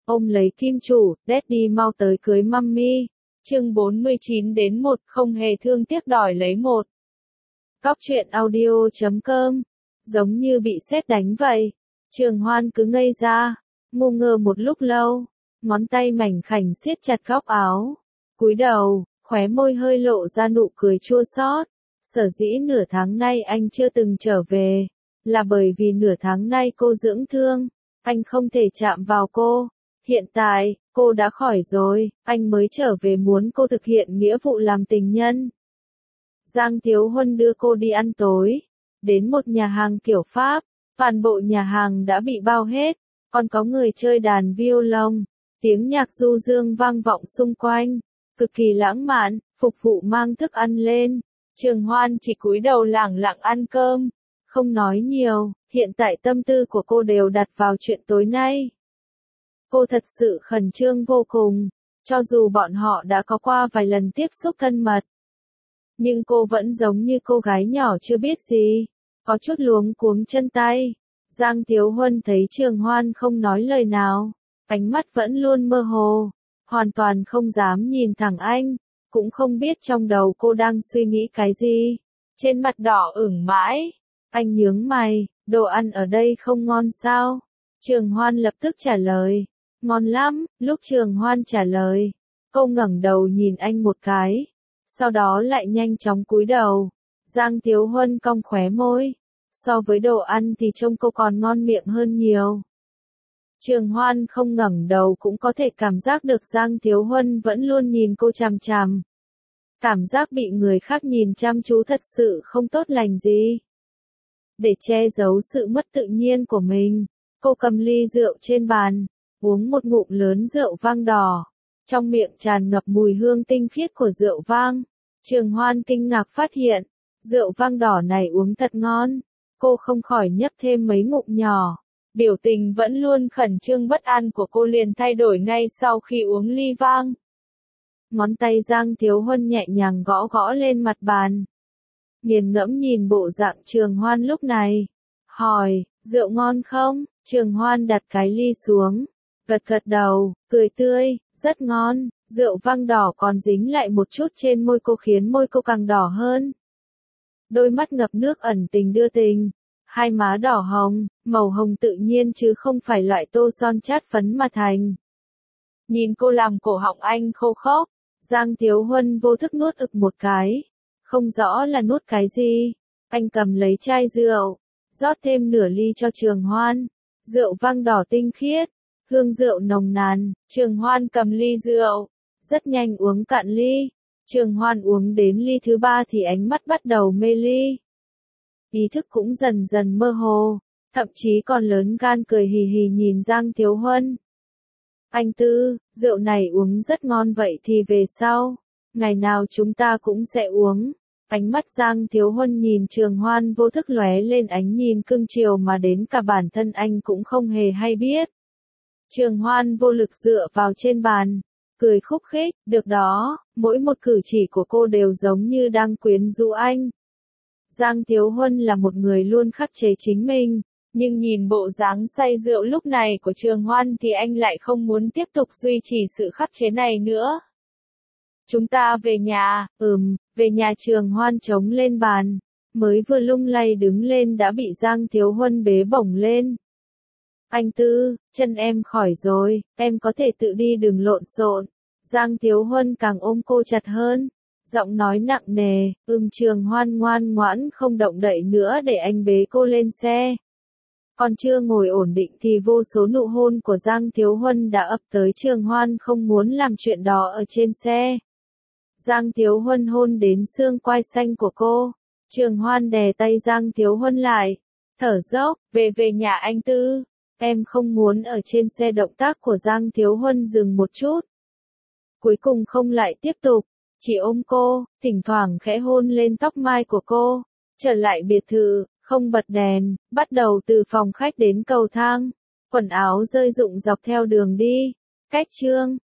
ôm lấy kim chủ, Daddy mau tới cưới mummy. Chương 49 đến 1 không hề thương tiếc đòi lấy một. Cóc truyện audio.com. Giống như bị sét đánh vậy. Trường Hoan cứ ngây ra, ngu ngơ một lúc lâu, ngón tay mảnh khảnh siết chặt góc áo, cúi đầu, khóe môi hơi lộ ra nụ cười chua xót. Sở dĩ nửa tháng nay anh chưa từng trở về, là bởi vì nửa tháng nay cô dưỡng thương, anh không thể chạm vào cô. Hiện tại, cô đã khỏi rồi, anh mới trở về muốn cô thực hiện nghĩa vụ làm tình nhân. Giang Thiếu Huân đưa cô đi ăn tối, đến một nhà hàng kiểu Pháp, toàn bộ nhà hàng đã bị bao hết, còn có người chơi đàn violon, tiếng nhạc du dương vang vọng xung quanh, cực kỳ lãng mạn, phục vụ mang thức ăn lên. Trường Hoan chỉ cúi đầu lẳng lặng ăn cơm, không nói nhiều, hiện tại tâm tư của cô đều đặt vào chuyện tối nay. Cô thật sự khẩn trương vô cùng, cho dù bọn họ đã có qua vài lần tiếp xúc thân mật. Nhưng cô vẫn giống như cô gái nhỏ chưa biết gì, có chút luống cuống chân tay. Giang Thiếu Huân thấy Trường Hoan không nói lời nào, ánh mắt vẫn luôn mơ hồ, hoàn toàn không dám nhìn thẳng anh, cũng không biết trong đầu cô đang suy nghĩ cái gì. Trên mặt đỏ ửng mãi, anh nhướng mày, đồ ăn ở đây không ngon sao? Trường Hoan lập tức trả lời, ngon lắm. Lúc Trường Hoan trả lời, cô ngẩng đầu nhìn anh một cái, sau đó lại nhanh chóng cúi đầu. Giang Thiếu Huân cong khóe môi, so với đồ ăn thì trông cô còn ngon miệng hơn nhiều. Trường Hoan không ngẩng đầu cũng có thể cảm giác được Giang Thiếu Huân vẫn luôn nhìn cô chằm chằm. Cảm giác bị người khác nhìn chăm chú thật sự không tốt lành gì. Để che giấu sự mất tự nhiên của mình, cô cầm ly rượu trên bàn, uống một ngụm lớn rượu vang đỏ. Trong miệng tràn ngập mùi hương tinh khiết của rượu vang. Trường Hoan kinh ngạc phát hiện, rượu vang đỏ này uống thật ngon. Cô không khỏi nhấp thêm mấy ngụm nhỏ. Biểu tình vẫn luôn khẩn trương bất an của cô liền thay đổi ngay sau khi uống ly vang. Ngón tay Giang Thiếu Huân nhẹ nhàng gõ gõ lên mặt bàn. Nghiền ngẫm nhìn bộ dạng Trường Hoan lúc này. Hỏi, rượu ngon không? Trường Hoan đặt cái ly xuống, gật gật đầu, cười tươi, rất ngon. Rượu vang đỏ còn dính lại một chút trên môi cô khiến môi cô càng đỏ hơn. Đôi mắt ngập nước ẩn tình đưa tình. Hai má đỏ hồng, màu hồng tự nhiên chứ không phải loại tô son chát phấn mà thành. Nhìn cô làm cổ họng anh khô khốc, Giang Thiếu Huân vô thức nuốt ực một cái. Không rõ là nuốt cái gì. Anh cầm lấy chai rượu, rót thêm nửa ly cho Trường Hoan. Rượu vang đỏ tinh khiết, hương rượu nồng nàn. Trường Hoan cầm ly rượu, rất nhanh uống cạn ly. Trường Hoan uống đến ly thứ ba thì ánh mắt bắt đầu mê ly. Ý thức cũng dần dần mơ hồ, thậm chí còn lớn gan cười hì hì nhìn Giang Thiếu Huân. Anh Tư, rượu này uống rất ngon vậy thì về sau, ngày nào chúng ta cũng sẽ uống. Ánh mắt Giang Thiếu Huân nhìn Trường Hoan vô thức lóe lên ánh nhìn cưng chiều mà đến cả bản thân anh cũng không hề hay biết. Trường Hoan vô lực dựa vào trên bàn, cười khúc khích, được đó, mỗi một cử chỉ của cô đều giống như đang quyến rũ anh. Giang Thiếu Huân là một người luôn khắc chế chính mình, nhưng nhìn bộ dáng say rượu lúc này của Trường Hoan thì anh lại không muốn tiếp tục duy trì sự khắc chế này nữa. Chúng ta về nhà. Về nhà. Trường Hoan chống lên bàn, mới vừa lung lay đứng lên đã bị Giang Thiếu Huân bế bổng lên. Anh Tư, chân em khỏi rồi, em có thể tự đi đừng lộn xộn. Giang Thiếu Huân càng ôm cô chặt hơn, giọng nói nặng nề. Trường Hoan ngoan ngoãn không động đậy nữa để anh bế cô lên xe. Còn chưa ngồi ổn định thì vô số nụ hôn của Giang Thiếu Huân đã ập tới. Trường Hoan không muốn làm chuyện đó ở trên xe. Giang Thiếu Huân hôn đến xương quai xanh của cô. Trường Hoan đè tay Giang Thiếu Huân lại, thở dốc, về nhà anh Tư. Em không muốn ở trên xe. Động tác của Giang Thiếu Huân dừng một chút. Cuối cùng không lại tiếp tục, chỉ ôm cô, thỉnh thoảng khẽ hôn lên tóc mai của cô. Trở lại biệt thự, không bật đèn, bắt đầu từ phòng khách đến cầu thang. Quần áo rơi rụng dọc theo đường đi. Cách chương